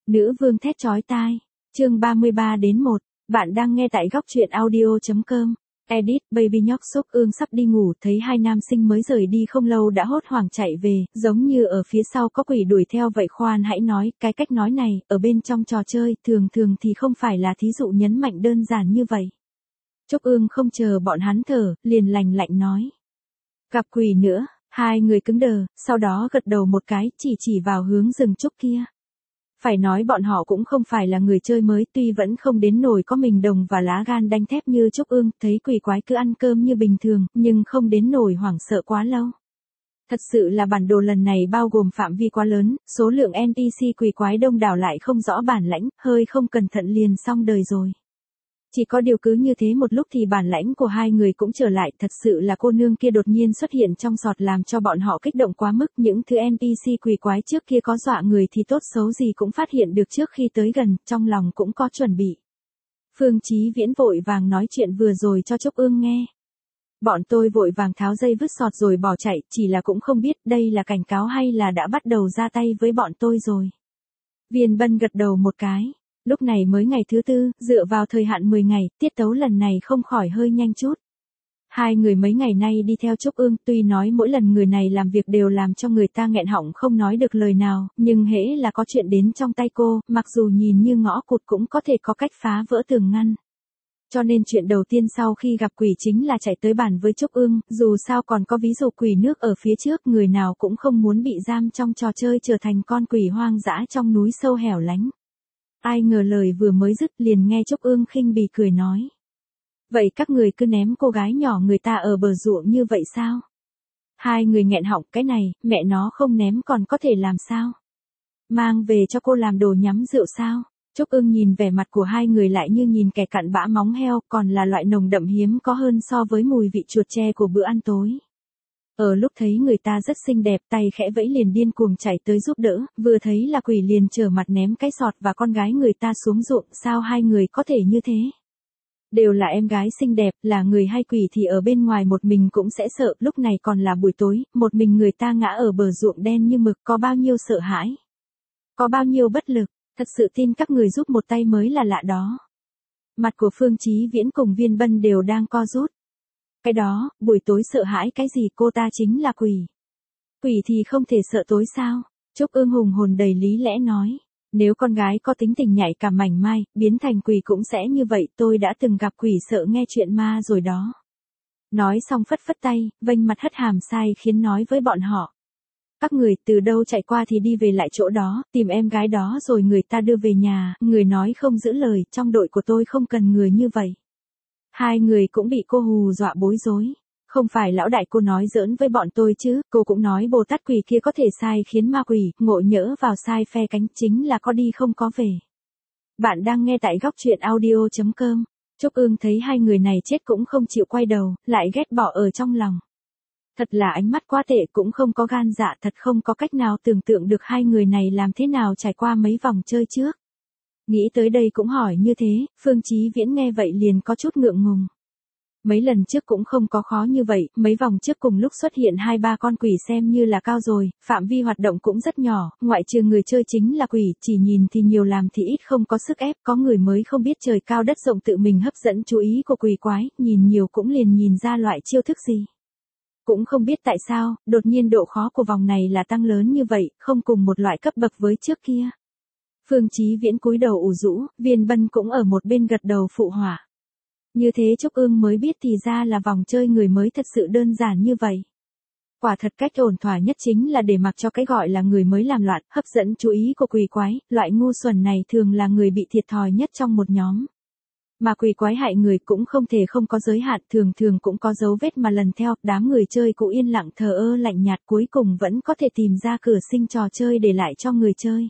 Nữ vương thét chói tai. Chương 33-1. Bạn đang nghe tại góc truyện audio.com. Edit, Baby nhóc Sốc Ương sắp đi ngủ, thấy hai nam sinh mới rời đi không lâu đã hốt hoảng chạy về, giống như ở phía sau có quỷ đuổi theo vậy. Khoan hãy nói, cái cách nói này, ở bên trong trò chơi, thường thì không phải là thí dụ nhấn mạnh đơn giản như vậy. Trúc Ương không chờ bọn hắn thở, liền lành lạnh nói. Gặp quỷ nữa, hai người cứng đờ, sau đó gật đầu một cái, chỉ vào hướng rừng trúc kia. Phải nói bọn họ cũng không phải là người chơi mới, tuy vẫn không đến nổi có mình đồng và lá gan đanh thép như Trúc Ương, thấy quỷ quái cứ ăn cơm như bình thường, nhưng không đến nổi hoảng sợ quá lâu. Thật sự là bản đồ lần này bao gồm phạm vi quá lớn, số lượng NPC quỷ quái đông đảo lại không rõ bản lãnh, hơi không cẩn thận liền xong đời rồi. Chỉ có điều cứ như thế một lúc thì bản lãnh của hai người cũng trở lại, thật sự là cô nương kia đột nhiên xuất hiện trong sọt làm cho bọn họ kích động quá mức, những thứ NPC quỷ quái trước kia có dọa người thì tốt xấu gì cũng phát hiện được trước khi tới gần, trong lòng cũng có chuẩn bị. Phương Chí Viễn vội vàng nói chuyện vừa rồi cho Trúc Ương nghe. Bọn tôi vội vàng tháo dây vứt sọt rồi bỏ chạy, chỉ là cũng không biết đây là cảnh cáo hay là đã bắt đầu ra tay với bọn tôi rồi. Viên Bân gật đầu một cái. Lúc này mới ngày thứ tư, dựa vào thời hạn 10 ngày, tiết tấu lần này không khỏi hơi nhanh chút. Hai người mấy ngày nay đi theo Trúc Ương, tuy nói mỗi lần người này làm việc đều làm cho người ta nghẹn họng không nói được lời nào, nhưng hễ là có chuyện đến trong tay cô, mặc dù nhìn như ngõ cụt cũng có thể có cách phá vỡ tường ngăn. Cho nên chuyện đầu tiên sau khi gặp quỷ chính là chạy tới bàn với Trúc Ương, dù sao còn có ví dụ quỷ nước ở phía trước, người nào cũng không muốn bị giam trong trò chơi trở thành con quỷ hoang dã trong núi sâu hẻo lánh. Ai ngờ lời vừa mới dứt liền nghe Trúc Ương khinh bỉ cười nói. Vậy các người cứ ném cô gái nhỏ người ta ở bờ ruộng như vậy sao? Hai người nghẹn họng, cái này, mẹ nó không ném còn có thể làm sao? Mang về cho cô làm đồ nhắm rượu sao? Trúc Ương nhìn vẻ mặt của hai người lại như nhìn kẻ cặn bã móng heo, còn là loại nồng đậm hiếm có hơn so với mùi vị chuột tre của bữa ăn tối. Ở lúc thấy người ta rất xinh đẹp, tay khẽ vẫy liền điên cuồng chạy tới giúp đỡ, vừa thấy là quỷ liền trở mặt ném cái sọt và con gái người ta xuống ruộng, sao hai người có thể như thế? Đều là em gái xinh đẹp, là người hay quỷ thì ở bên ngoài một mình cũng sẽ sợ, lúc này còn là buổi tối, một mình người ta ngã ở bờ ruộng đen như mực, có bao nhiêu sợ hãi, có bao nhiêu bất lực, thật sự tin các người giúp một tay mới là lạ đó. Mặt của Phương Chí Viễn cùng Viên Bân đều đang co rút. Cái đó, buổi tối sợ hãi cái gì, cô ta chính là quỷ. Quỷ thì không thể sợ tối sao? Trúc Ương hùng hồn đầy lý lẽ nói. Nếu con gái có tính tình nhạy cảm mảnh mai, biến thành quỷ cũng sẽ như vậy, tôi đã từng gặp quỷ sợ nghe chuyện ma rồi đó. Nói xong phất phất tay, vênh mặt hất hàm sai khiến nói với bọn họ. Các người từ đâu chạy qua thì đi về lại chỗ đó, tìm em gái đó rồi người ta đưa về nhà, người nói không giữ lời, trong đội của tôi không cần người như vậy. Hai người cũng bị cô hù dọa bối rối. Không phải lão đại cô nói giỡn với bọn tôi chứ, cô cũng nói Bồ Tát quỷ kia có thể sai khiến ma quỷ, ngộ nhỡ vào sai phe cánh, chính là có đi không có về. Bạn đang nghe tại góc truyện audio.com. Trúc Ương thấy hai người này chết cũng không chịu quay đầu, lại ghét bỏ ở trong lòng. Thật là ánh mắt quá tệ, cũng không có gan dạ, thật không có cách nào tưởng tượng được hai người này làm thế nào trải qua mấy vòng chơi trước. Nghĩ tới đây cũng hỏi như thế, Phương Chí Viễn nghe vậy liền có chút ngượng ngùng. Mấy lần trước cũng không có khó như vậy, mấy vòng trước cùng lúc xuất hiện 2-3 con quỷ xem như là cao rồi, phạm vi hoạt động cũng rất nhỏ, ngoại trừ người chơi chính là quỷ, chỉ nhìn thì nhiều làm thì ít, không có sức ép, có người mới không biết trời cao đất rộng tự mình hấp dẫn chú ý của quỷ quái, nhìn nhiều cũng liền nhìn ra loại chiêu thức gì. Cũng không biết tại sao, đột nhiên độ khó của vòng này là tăng lớn như vậy, không cùng một loại cấp bậc với trước kia. Phương Chí Viễn cúi đầu ủ rũ, Viên Bân cũng ở một bên gật đầu phụ họa. Như thế Trúc Ương mới biết thì ra là vòng chơi người mới thật sự đơn giản như vậy. Quả thật cách ổn thỏa nhất chính là để mặc cho cái gọi là người mới làm loạn, hấp dẫn chú ý của quỷ quái, loại ngu xuẩn này thường là người bị thiệt thòi nhất trong một nhóm. Mà quỷ quái hại người cũng không thể không có giới hạn, thường cũng có dấu vết mà lần theo, đám người chơi cũng yên lặng thờ ơ lạnh nhạt cuối cùng vẫn có thể tìm ra cửa sinh trò chơi để lại cho người chơi.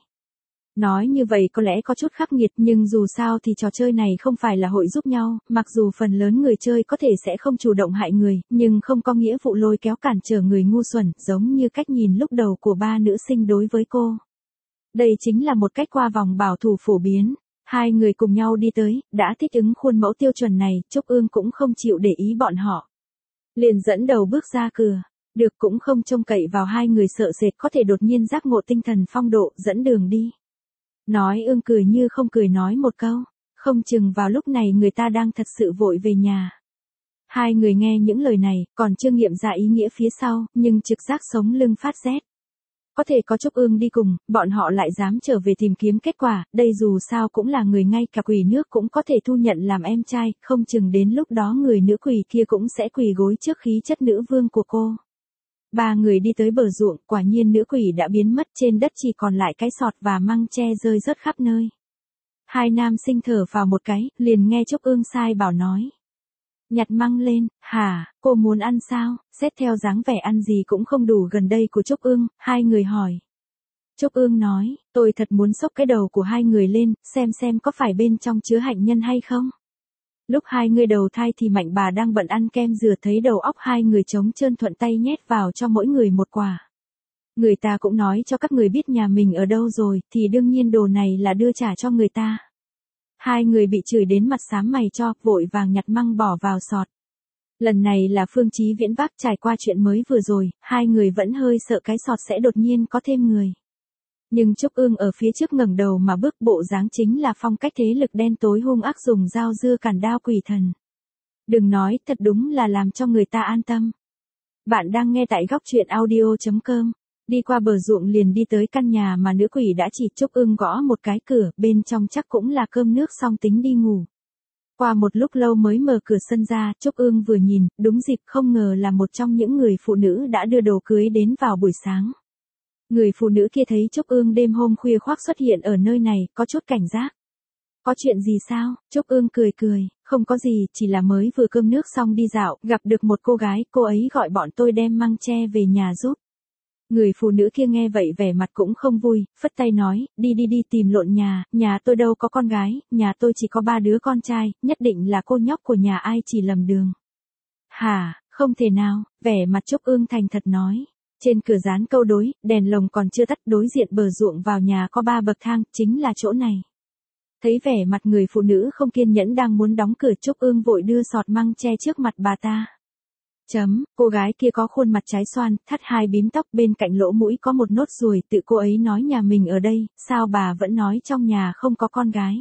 Nói như vậy có lẽ có chút khắc nghiệt nhưng dù sao thì trò chơi này không phải là hội giúp nhau, mặc dù phần lớn người chơi có thể sẽ không chủ động hại người, nhưng không có nghĩa vụ lôi kéo cản trở người ngu xuẩn, giống như cách nhìn lúc đầu của ba nữ sinh đối với cô. Đây chính là một cách qua vòng bảo thủ phổ biến. Hai người cùng nhau đi tới, đã thích ứng khuôn mẫu tiêu chuẩn này, Trúc Ương cũng không chịu để ý bọn họ. Liền dẫn đầu bước ra cửa, được cũng không trông cậy vào hai người sợ sệt có thể đột nhiên giác ngộ tinh thần phong độ, dẫn đường đi. Nói ương cười như không cười nói một câu. Không chừng vào lúc này người ta đang thật sự vội về nhà. Hai người nghe những lời này, còn chưa nghiệm ra ý nghĩa phía sau, nhưng trực giác sống lưng phát rét. Có thể có Trúc Ương đi cùng, bọn họ lại dám trở về tìm kiếm kết quả, đây dù sao cũng là người ngay cả quỷ nước cũng có thể thu nhận làm em trai, không chừng đến lúc đó người nữ quỷ kia cũng sẽ quỳ gối trước khí chất nữ vương của cô. Ba người đi tới bờ ruộng, quả nhiên nữ quỷ đã biến mất, trên đất chỉ còn lại cái sọt và măng tre rơi rớt khắp nơi. Hai nam sinh thở vào một cái, liền nghe Trúc Ương sai bảo nói. Nhặt măng lên, hả, cô muốn ăn sao? Xét theo dáng vẻ ăn gì cũng không đủ gần đây của Trúc Ương, hai người hỏi. Trúc Ương nói, tôi thật muốn xốc cái đầu của hai người lên, xem có phải bên trong chứa hạnh nhân hay không. Lúc hai người đầu thai thì Mạnh bà đang bận ăn kem dừa, thấy đầu óc hai người trống trơn thuận tay nhét vào cho mỗi người một quả. Người ta cũng nói cho các người biết nhà mình ở đâu rồi, thì đương nhiên đồ này là đưa trả cho người ta. Hai người bị chửi đến mặt xám mày cho, vội vàng nhặt măng bỏ vào sọt. Lần này là Phương Chí Viễn vác, trải qua chuyện mới vừa rồi, hai người vẫn hơi sợ cái sọt sẽ đột nhiên có thêm người. Nhưng Trúc Ương ở phía trước ngẩng đầu mà bước, bộ dáng chính là phong cách thế lực đen tối hung ác, dùng dao dưa cản đao quỷ thần. Đừng nói, thật đúng là làm cho người ta an tâm. Bạn đang nghe tại góc truyện audio.com. Đi qua bờ ruộng liền đi tới căn nhà mà nữ quỷ đã chỉ. Trúc Ương gõ một cái cửa, bên trong chắc cũng là cơm nước xong tính đi ngủ. Qua một lúc lâu mới mở cửa sân ra, Trúc Ương vừa nhìn, đúng dịp, không ngờ là một trong những người phụ nữ đã đưa đồ cưới đến vào buổi sáng. Người phụ nữ kia thấy Trúc Ương đêm hôm khuya khoác xuất hiện ở nơi này, có chút cảnh giác. Có chuyện gì sao? Trúc Ương cười cười, không có gì, chỉ là mới vừa cơm nước xong đi dạo, gặp được một cô gái, cô ấy gọi bọn tôi đem măng tre về nhà giúp. Người phụ nữ kia nghe vậy vẻ mặt cũng không vui, phất tay nói, đi tìm lộn nhà tôi đâu có con gái, nhà tôi chỉ có 3 đứa con trai, nhất định là cô nhóc của nhà ai chỉ lầm đường. Hả, không thể nào, vẻ mặt Trúc Ương thành thật nói. Trên cửa dán câu đối, đèn lồng còn chưa tắt, đối diện bờ ruộng vào nhà có 3 bậc thang, chính là chỗ này. Thấy vẻ mặt người phụ nữ không kiên nhẫn đang muốn đóng cửa, Trúc Ương vội đưa sọt măng tre trước mặt bà ta. Cô gái kia có khuôn mặt trái xoan, thắt 2 bím tóc, bên cạnh lỗ mũi có một nốt ruồi, tự cô ấy nói nhà mình ở đây, sao bà vẫn nói trong nhà không có con gái.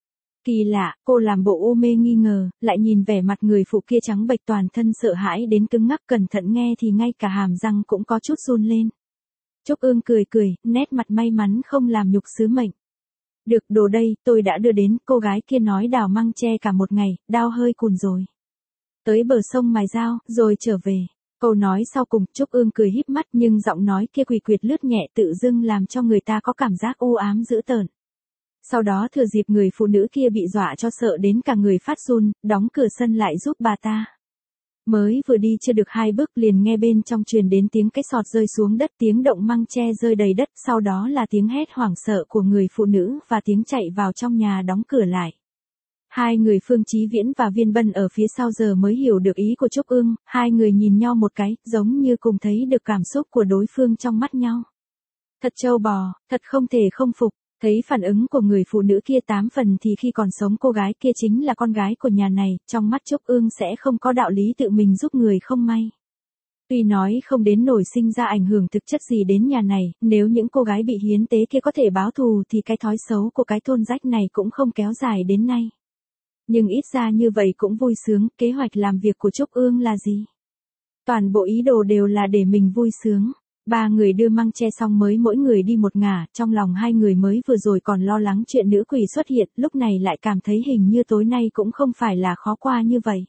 Kỳ lạ, cô làm bộ u mê nghi ngờ, lại nhìn vẻ mặt người phụ kia trắng bệch, toàn thân sợ hãi đến cứng ngắc, cẩn thận nghe thì ngay cả hàm răng cũng có chút run lên. Trúc Ương cười, nét mặt may mắn không làm nhục sứ mệnh. Được, đồ đây, tôi đã đưa đến. Cô gái kia nói đào măng tre cả một ngày, đau hơi cùn rồi. Tới bờ sông mài dao, rồi trở về. Câu nói sau cùng, Trúc Ương cười híp mắt, nhưng giọng nói kia quỷ quyệt lướt nhẹ, tự dưng làm cho người ta có cảm giác u ám dữ tợn. Sau đó thừa dịp người phụ nữ kia bị dọa cho sợ đến cả người phát run, đóng cửa sân lại giúp bà ta. Mới vừa đi chưa được 2 bước liền nghe bên trong truyền đến tiếng cái sọt rơi xuống đất, tiếng động măng tre rơi đầy đất, sau đó là tiếng hét hoảng sợ của người phụ nữ và tiếng chạy vào trong nhà đóng cửa lại. Hai người Phương Chí Viễn và Viên Bân ở phía sau giờ mới hiểu được ý của Trúc Ương, hai người nhìn nhau một cái, giống như cùng thấy được cảm xúc của đối phương trong mắt nhau. Thật trâu bò, thật không thể không phục. Thấy phản ứng của người phụ nữ kia 8 phần thì khi còn sống cô gái kia chính là con gái của nhà này, trong mắt Trúc Ương sẽ không có đạo lý tự mình giúp người không may. Tuy nói không đến nổi sinh ra ảnh hưởng thực chất gì đến nhà này, nếu những cô gái bị hiến tế kia có thể báo thù thì cái thói xấu của cái thôn rách này cũng không kéo dài đến nay. Nhưng ít ra như vậy cũng vui sướng, kế hoạch làm việc của Trúc Ương là gì? Toàn bộ ý đồ đều là để mình vui sướng. 3 người đưa măng tre xong mới mỗi người đi một ngả, trong lòng hai người mới vừa rồi còn lo lắng chuyện nữ quỷ xuất hiện, lúc này lại cảm thấy hình như tối nay cũng không phải là khó qua như vậy.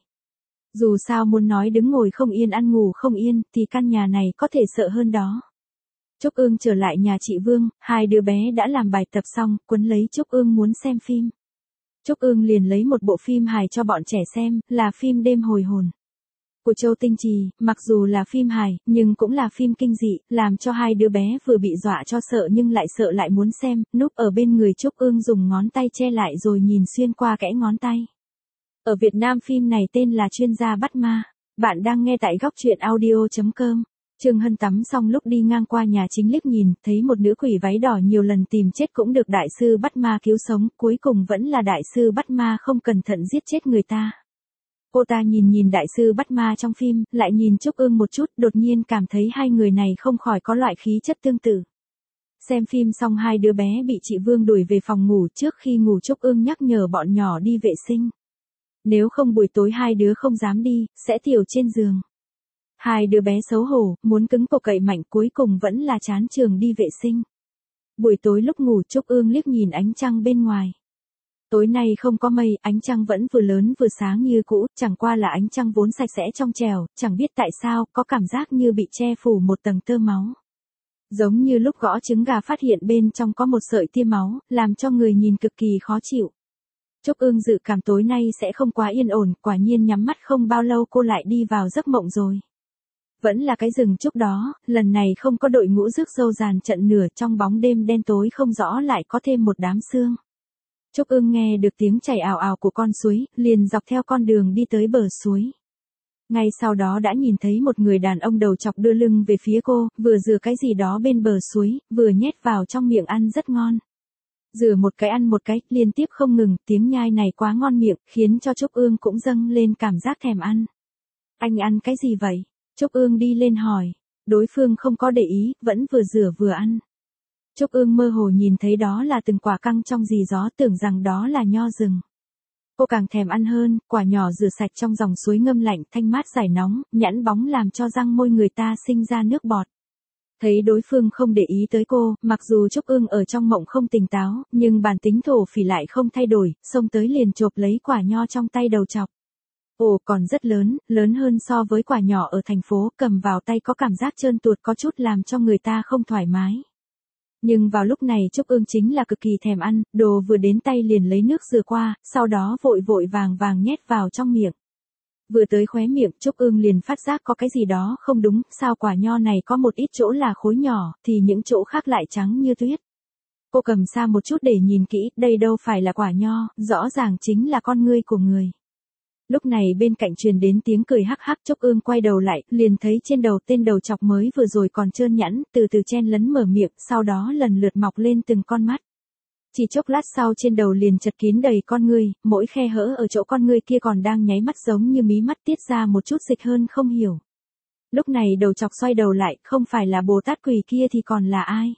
Dù sao muốn nói đứng ngồi không yên ăn ngủ không yên, thì căn nhà này có thể sợ hơn đó. Trúc Ương trở lại nhà chị Vương, 2 đứa bé đã làm bài tập xong, quấn lấy Trúc Ương muốn xem phim. Trúc Ương liền lấy một bộ phim hài cho bọn trẻ xem, là phim Đêm hồi hồn của Châu Tinh Trì, mặc dù là phim hài, nhưng cũng là phim kinh dị, làm cho 2 đứa bé vừa bị dọa cho sợ nhưng lại sợ lại muốn xem, núp ở bên người Trúc Ương dùng ngón tay che lại rồi nhìn xuyên qua kẽ ngón tay. Ở Việt Nam phim này tên là Chuyên gia bắt ma. Bạn đang nghe tại góc truyện audio.com. Trương Hân tắm xong lúc đi ngang qua nhà chính liếc nhìn, thấy một nữ quỷ váy đỏ nhiều lần tìm chết cũng được đại sư bắt ma cứu sống, cuối cùng vẫn là đại sư bắt ma không cẩn thận giết chết người ta. Cô ta nhìn đại sư bắt ma trong phim, lại nhìn Trúc Ương một chút, đột nhiên cảm thấy hai người này không khỏi có loại khí chất tương tự. Xem phim xong hai đứa bé bị chị Vương đuổi về phòng ngủ, trước khi ngủ Trúc Ương nhắc nhở bọn nhỏ đi vệ sinh. Nếu không buổi tối hai đứa không dám đi, sẽ tiểu trên giường. Hai đứa bé xấu hổ, muốn cứng cổ cậy mạnh, cuối cùng vẫn là chán trường đi vệ sinh. Buổi tối lúc ngủ Trúc Ương liếc nhìn ánh trăng bên ngoài. Tối nay không có mây, ánh trăng vẫn vừa lớn vừa sáng như cũ, chẳng qua là ánh trăng vốn sạch sẽ trong trẻo, chẳng biết tại sao, có cảm giác như bị che phủ một tầng tơ máu. Giống như lúc gõ trứng gà phát hiện bên trong có một sợi tia máu, làm cho người nhìn cực kỳ khó chịu. Trúc Ương dự cảm tối nay sẽ không quá yên ổn, quả nhiên nhắm mắt không bao lâu cô lại đi vào giấc mộng rồi. Vẫn là cái rừng trúc đó, lần này không có đội ngũ rước dâu dàn trận nửa, trong bóng đêm đen tối không rõ lại có thêm một đám sương. Trúc Ương nghe được tiếng chảy ào ào của con suối, liền dọc theo con đường đi tới bờ suối. Ngay sau đó đã nhìn thấy một người đàn ông đầu chọc đưa lưng về phía cô, vừa rửa cái gì đó bên bờ suối, vừa nhét vào trong miệng ăn rất ngon. Rửa một cái ăn một cái, liên tiếp không ngừng, tiếng nhai này quá ngon miệng, khiến cho Trúc Ương cũng dâng lên cảm giác thèm ăn. Anh ăn cái gì vậy? Trúc Ương đi lên hỏi. Đối phương không có để ý, vẫn vừa rửa vừa ăn. Trúc Ương mơ hồ nhìn thấy đó là từng quả căng trong rì gió, tưởng rằng đó là nho rừng. Cô càng thèm ăn hơn, quả nhỏ rửa sạch trong dòng suối ngâm lạnh, thanh mát giải nóng, nhẵn bóng làm cho răng môi người ta sinh ra nước bọt. Thấy đối phương không để ý tới cô, mặc dù Trúc Ương ở trong mộng không tỉnh táo, nhưng bản tính thổ phỉ lại không thay đổi, xông tới liền chộp lấy quả nho trong tay đầu chọc. Ồ, còn rất lớn, lớn hơn so với quả nhỏ ở thành phố, cầm vào tay có cảm giác trơn tuột, có chút làm cho người ta không thoải mái. Nhưng vào lúc này Trúc Ương chính là cực kỳ thèm ăn, đồ vừa đến tay liền lấy nước rửa qua, sau đó vội vội vàng vàng nhét vào trong miệng. Vừa tới khóe miệng Trúc Ương liền phát giác có cái gì đó không đúng, sao quả nho này có một ít chỗ là khối nhỏ, thì những chỗ khác lại trắng như tuyết. Cô cầm xa một chút để nhìn kỹ, đây đâu phải là quả nho, rõ ràng chính là con ngươi của người. Lúc này bên cạnh truyền đến tiếng cười hắc hắc, Trúc Ương quay đầu lại, liền thấy trên đầu tên đầu chọc mới vừa rồi còn trơn nhẵn, từ từ chen lấn mở miệng, sau đó lần lượt mọc lên từng con mắt. Chỉ chốc lát sau trên đầu liền chật kín đầy con ngươi, mỗi khe hở ở chỗ con ngươi kia còn đang nháy mắt giống như mí mắt tiết ra một chút dịch hơn không hiểu. Lúc này đầu chọc xoay đầu lại, không phải là Bồ Tát Quỳ kia thì còn là ai?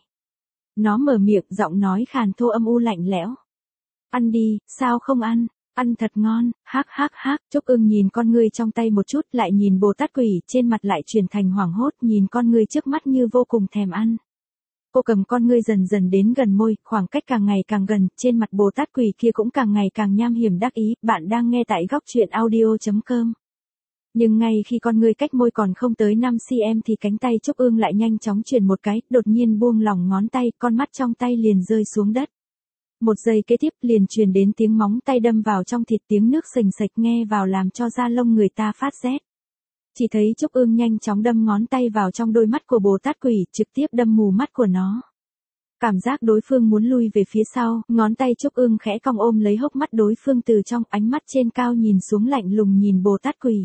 Nó mở miệng, giọng nói khàn thô âm u lạnh lẽo. Ăn đi, sao không ăn? Ăn thật ngon, hắc hắc hắc. Trúc Ương nhìn con ngươi trong tay một chút, lại nhìn Bồ Tát Quỳ, trên mặt lại chuyển thành hoảng hốt, nhìn con ngươi trước mắt như vô cùng thèm ăn. Cô cầm con ngươi dần dần đến gần môi, khoảng cách càng ngày càng gần, trên mặt Bồ Tát Quỳ kia cũng càng ngày càng nham hiểm đắc ý. Bạn đang nghe tại góc truyện audio.com. Nhưng ngay khi con ngươi cách môi còn không tới 5 cm thì cánh tay Trúc Ương lại nhanh chóng chuyển một cái, đột nhiên buông lỏng ngón tay, con mắt trong tay liền rơi xuống đất. Một giây kế tiếp liền truyền đến tiếng móng tay đâm vào trong thịt, tiếng nước sình sạch nghe vào làm cho da lông người ta phát rét. Chỉ thấy Trúc Ương nhanh chóng đâm ngón tay vào trong đôi mắt của Bồ Tát Quỳ, trực tiếp đâm mù mắt của nó. Cảm giác đối phương muốn lui về phía sau, ngón tay Trúc Ương khẽ cong ôm lấy hốc mắt đối phương từ trong, ánh mắt trên cao nhìn xuống lạnh lùng nhìn Bồ Tát Quỳ.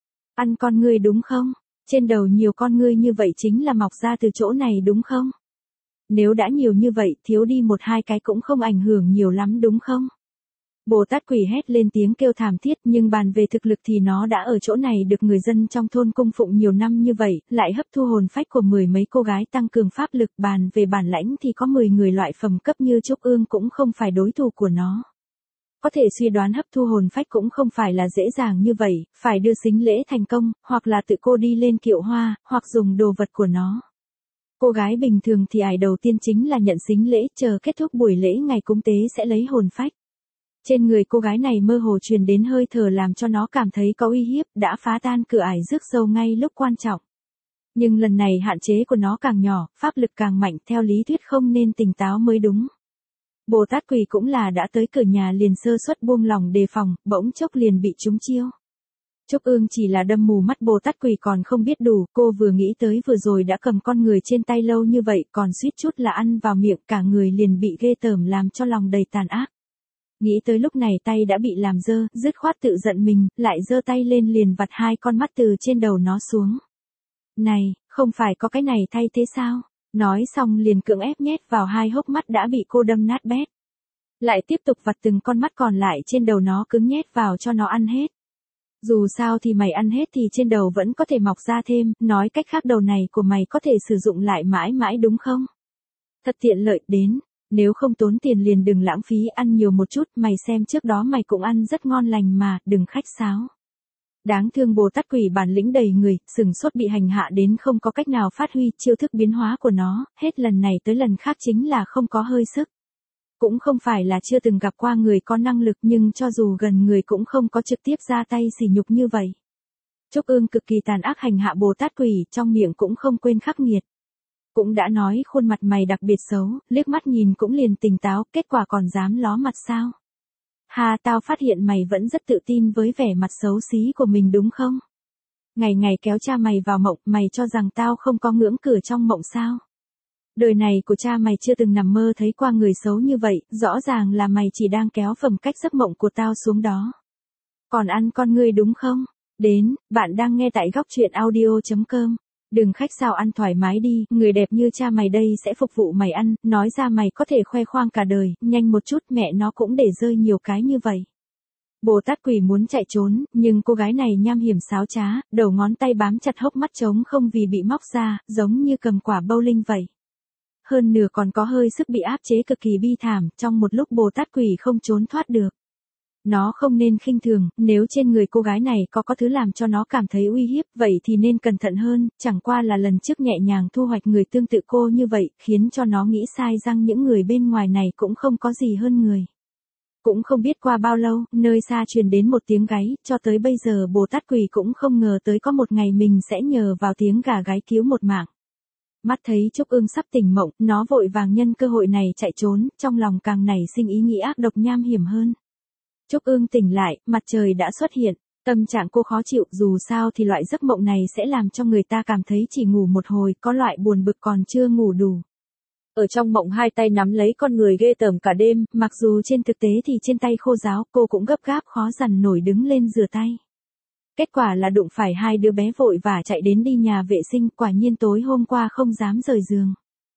Ăn con ngươi đúng không? Trên đầu nhiều con ngươi như vậy chính là mọc ra từ chỗ này đúng không? Nếu đã nhiều như vậy, thiếu đi một hai cái cũng không ảnh hưởng nhiều lắm đúng không? Bồ Tát Quỳ hét lên tiếng kêu thảm thiết, nhưng bàn về thực lực thì nó đã ở chỗ này được người dân trong thôn cung phụng nhiều năm như vậy, lại hấp thu hồn phách của mười mấy cô gái tăng cường pháp lực, bàn về bản lãnh thì có 10 người loại phẩm cấp như Trúc Ương cũng không phải đối thủ của nó. Có thể suy đoán hấp thu hồn phách cũng không phải là dễ dàng như vậy, phải đưa sính lễ thành công, hoặc là tự cô đi lên kiệu hoa, hoặc dùng đồ vật của nó. Cô gái bình thường thì ải đầu tiên chính là nhận sính lễ, chờ kết thúc buổi lễ ngày cúng tế sẽ lấy hồn phách. Trên người cô gái này mơ hồ truyền đến hơi thở làm cho nó cảm thấy có uy hiếp, đã phá tan cửa ải rước dâu ngay lúc quan trọng. Nhưng lần này hạn chế của nó càng nhỏ, pháp lực càng mạnh, theo lý thuyết không nên tỉnh táo mới đúng. Bồ Tát Quỳ cũng là đã tới cửa nhà liền sơ suất buông lỏng đề phòng, bỗng chốc liền bị trúng chiêu. Trúc Ương chỉ là đâm mù mắt Bồ Tát Quỳ còn không biết đủ, cô vừa nghĩ tới vừa rồi đã cầm con người trên tay lâu như vậy, còn suýt chút là ăn vào miệng, cả người liền bị ghê tởm làm cho lòng đầy tàn ác. Nghĩ tới lúc này tay đã bị làm dơ, dứt khoát tự giận mình, lại giơ tay lên liền vặt hai con mắt từ trên đầu nó xuống. Này, không phải có cái này thay thế sao? Nói xong liền cưỡng ép nhét vào hai hốc mắt đã bị cô đâm nát bét. Lại tiếp tục vặt từng con mắt còn lại trên đầu nó cứng nhét vào cho nó ăn hết. Dù sao thì mày ăn hết thì trên đầu vẫn có thể mọc ra thêm, nói cách khác đầu này của mày có thể sử dụng lại mãi mãi đúng không? Thật tiện lợi, đến. Nếu không tốn tiền liền đừng lãng phí, ăn nhiều một chút, mày xem trước đó mày cũng ăn rất ngon lành mà, đừng khách sáo. Đáng thương Bồ Tát quỷ bản lĩnh đầy người, sừng sốt bị hành hạ đến không có cách nào phát huy chiêu thức biến hóa của nó, hết lần này tới lần khác chính là không có hơi sức. Cũng không phải là chưa từng gặp qua người có năng lực, nhưng cho dù gần người cũng không có trực tiếp ra tay sỉ nhục như vậy. Trúc Ương cực kỳ tàn ác hành hạ Bồ Tát quỷ, trong miệng cũng không quên khắc nghiệt. Cũng đã nói khuôn mặt mày đặc biệt xấu, liếc mắt nhìn cũng liền tỉnh táo, kết quả còn dám ló mặt sao? Hà, tao phát hiện mày vẫn rất tự tin với vẻ mặt xấu xí của mình đúng không? Ngày ngày kéo cha mày vào mộng, mày cho rằng tao không có ngưỡng cửa trong mộng sao? Đời này của cha mày chưa từng nằm mơ thấy qua người xấu như vậy, rõ ràng là mày chỉ đang kéo phẩm cách giấc mộng của tao xuống đó. Còn ăn con ngươi đúng không? Đến, bạn đang nghe tại góc truyện audio.com. Đừng khách sáo, ăn thoải mái đi, người đẹp như cha mày đây sẽ phục vụ mày ăn, nói ra mày có thể khoe khoang cả đời, nhanh một chút, mẹ nó cũng để rơi nhiều cái như vậy. Bồ Tát quỷ muốn chạy trốn, nhưng cô gái này nham hiểm xáo trá, đầu ngón tay bám chặt hốc mắt trống không vì bị móc ra, giống như cầm quả bowling vậy. Hơn nửa còn có hơi sức bị áp chế cực kỳ bi thảm, trong một lúc Bồ Tát quỷ không trốn thoát được. Nó không nên khinh thường, nếu trên người cô gái này có thứ làm cho nó cảm thấy uy hiếp, vậy thì nên cẩn thận hơn, chẳng qua là lần trước nhẹ nhàng thu hoạch người tương tự cô như vậy, khiến cho nó nghĩ sai rằng những người bên ngoài này cũng không có gì hơn người. Cũng không biết qua bao lâu, nơi xa truyền đến một tiếng gáy, cho tới bây giờ Bồ Tát quỷ cũng không ngờ tới có một ngày mình sẽ nhờ vào tiếng gà gáy cứu một mạng. Mắt thấy Trúc Ương sắp tỉnh mộng, nó vội vàng nhân cơ hội này chạy trốn, trong lòng càng nảy sinh ý nghĩ ác độc nham hiểm hơn. Trúc Ương tỉnh lại, mặt trời đã xuất hiện, tâm trạng cô khó chịu, dù sao thì loại giấc mộng này sẽ làm cho người ta cảm thấy chỉ ngủ một hồi, có loại buồn bực còn chưa ngủ đủ. Ở trong mộng hai tay nắm lấy con người ghê tởm cả đêm, mặc dù trên thực tế thì trên tay khô ráo, cô cũng gấp gáp khó dằn nổi đứng lên rửa tay. Kết quả là đụng phải hai đứa bé vội vã chạy đến đi nhà vệ sinh, quả nhiên tối hôm qua không dám rời giường.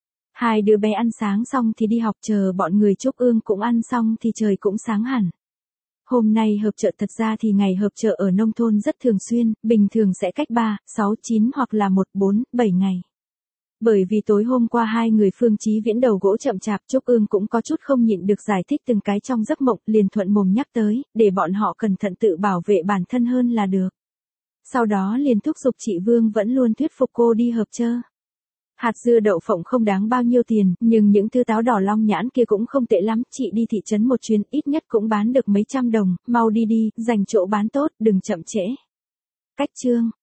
Hai đứa bé ăn sáng xong thì đi học, chờ bọn người Trúc Ương cũng ăn xong thì trời cũng sáng hẳn. Hôm nay họp chợ, thật ra thì ngày họp chợ ở nông thôn rất thường xuyên, bình thường sẽ cách 3, 6, 9 hoặc là 1, 4, 7 ngày. Bởi vì tối hôm qua hai người Phương Chí Viễn đầu gỗ chậm chạp, Trúc Ương cũng có chút không nhịn được giải thích từng cái trong giấc mộng, liền thuận mồm nhắc tới, để bọn họ cẩn thận tự bảo vệ bản thân hơn là được. Sau đó liền thúc giục chị Vương vẫn luôn thuyết phục cô đi họp chợ. Hạt dưa đậu phộng không đáng bao nhiêu tiền, nhưng những thứ táo đỏ long nhãn kia cũng không tệ lắm, chị đi thị trấn một chuyến, ít nhất cũng bán được mấy trăm đồng, mau đi đi, dành chỗ bán tốt, đừng chậm trễ. Cách chương